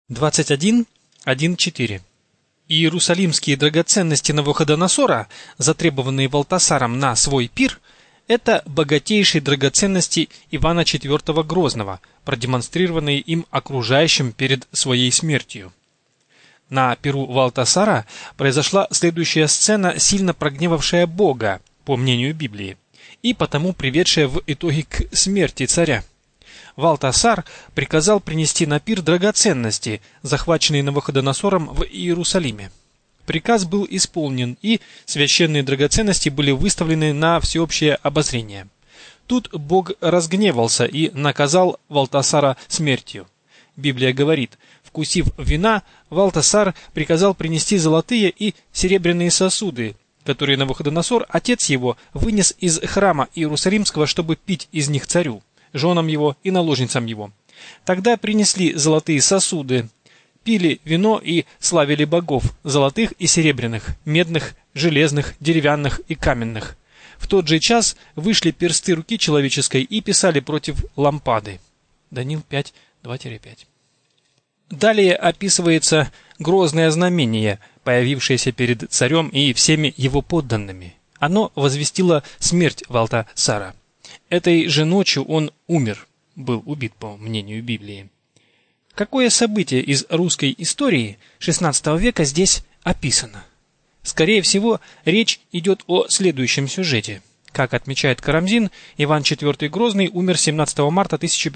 21:1-4. Иерусалимские драгоценности Навуходоносора, затребованные Валтасаром на свой пир, это богатейшие драгоценности Ивана IV Грозного, продемонстрированные им окружающим перед своей смертью. На пиру Валтасара произошла следующая сцена, сильно прогневавшая Бога, по мнению Библии, и потому приведшая в итоге к смерти царя. Валтасар приказал принести на пир драгоценности, захваченные Навуходоносором в Иерусалиме. Приказ был исполнен, и священные драгоценности были выставлены на всеобщее обозрение. Тут Бог разгневался и наказал Валтасара смертью. Библия говорит: «Вкусив вина, Валтасар приказал принести золотые и серебряные сосуды, которые Навуходоносор, отец его, вынес из храма Иерусалимского, чтобы пить из них царю, женам его и наложницам его. Тогда принесли золотые сосуды, пили вино и славили богов, золотых и серебряных, медных, железных, деревянных и каменных. В тот же час вышли персты руки человеческой и писали против лампады». Даниил 5:2-5. Далее описывается грозное знамение, появившееся перед царем и всеми его подданными. Оно возвестило смерть Валтасара. Этой же ночью он умер, был убит, по мнению Библии. Какое событие из русской истории XVI века здесь описано? Скорее всего, речь идет о следующем сюжете. Как отмечает Карамзин, Иван IV Грозный умер 17 марта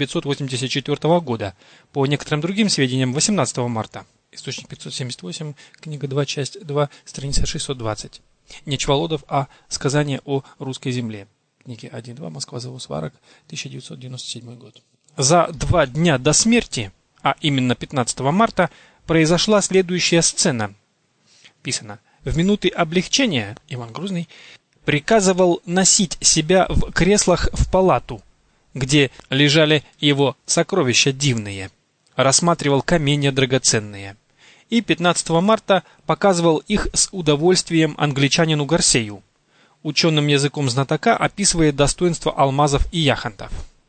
1584 года, по некоторым другим сведениям 18 марта. Источник 578, книга 2, часть 2, страница 620. Нечволодов А. Сказание о русской земле. Книги 1-2, Москва, Завод-Сварог, 1997 год. За 2 дня до смерти, а именно 15 марта, произошла следующая сцена. Писано: «В минуты облегчения Иван Грозный приказывал носить себя в креслах в палату, где лежали его сокровища дивные, рассматривал каменья драгоценные, и 15 марта показывал их с удовольствием англичанину Гарсею, ученым языком знатока, описывает достоинства алмазов и яхонтов».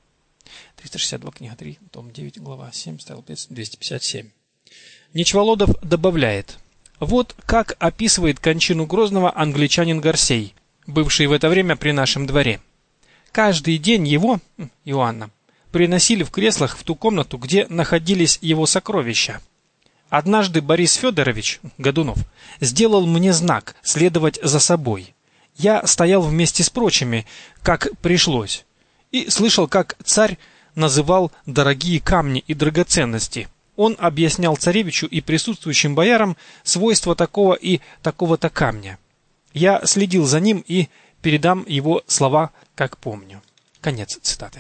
362, книга 3, том 9, глава 7, столбец 257. Нечволодов добавляет: «Вот как описывает кончину Грозного англичанин Гарсей, бывший в это время при нашем дворе. Каждый день его, Иоанна, приносили в креслах в ту комнату, где находились его сокровища. Однажды Борис Федорович Годунов сделал мне знак следовать за собой. Я стоял вместе с прочими, как пришлось, и слышал, как царь называл дорогие камни и драгоценности. Он объяснял царевичу и присутствующим боярам свойства такого и такого-то камня. Я следил за ним и передам его слова, как помню». Конец цитаты.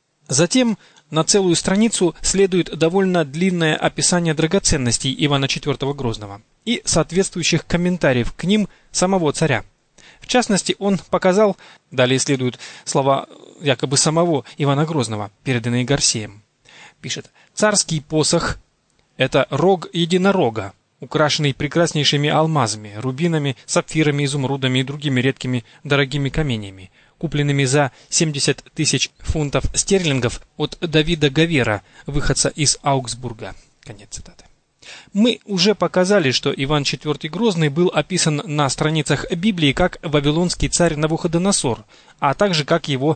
Затем на целую страницу следует довольно длинное описание драгоценностей Ивана IV Грозного и соответствующих комментариев к ним самого царя. В частности, он показал, далее следуют слова якобы самого Ивана Грозного, переданные Гарсеем. Пишет: «Царский посох — это рог единорога, украшенный прекраснейшими алмазами, рубинами, сапфирами, изумрудами и другими редкими дорогими каменями, купленными за 70 000 фунтов стерлингов от Давида Говера, выходца из Аугсбурга». Конец цитаты. Мы уже показали, что Иван IV Грозный был описан на страницах Библии как вавилонский царь Навуходоносор, а также как его,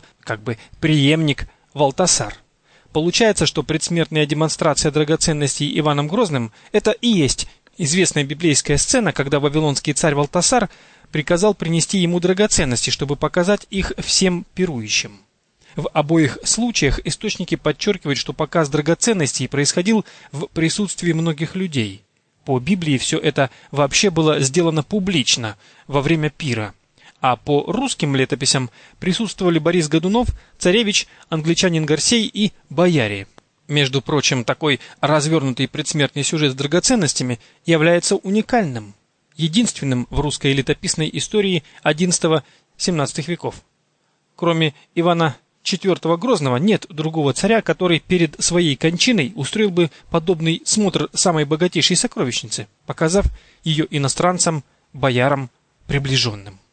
преемник Валтасар. Получается, что предсмертная демонстрация драгоценностей Иваном Грозным – это и есть известная библейская сцена, когда вавилонский царь Валтасар приказал принести ему драгоценности, чтобы показать их всем пирующим. В обоих случаях источники подчеркивают, что показ драгоценностей происходил в присутствии многих людей. По Библии все это вообще было сделано публично, во время пира. А по русским летописям присутствовали Борис Годунов, царевич, англичанин Гарсей и бояре. Между прочим, такой развернутый предсмертный сюжет с драгоценностями является уникальным, единственным в русской летописной истории XI-XVII веков. Кроме Ивана IV Грозного нет другого царя, который перед своей кончиной устроил бы подобный смотр самой богатейшей сокровищницы, показав ее иностранцам, боярам, приближенным.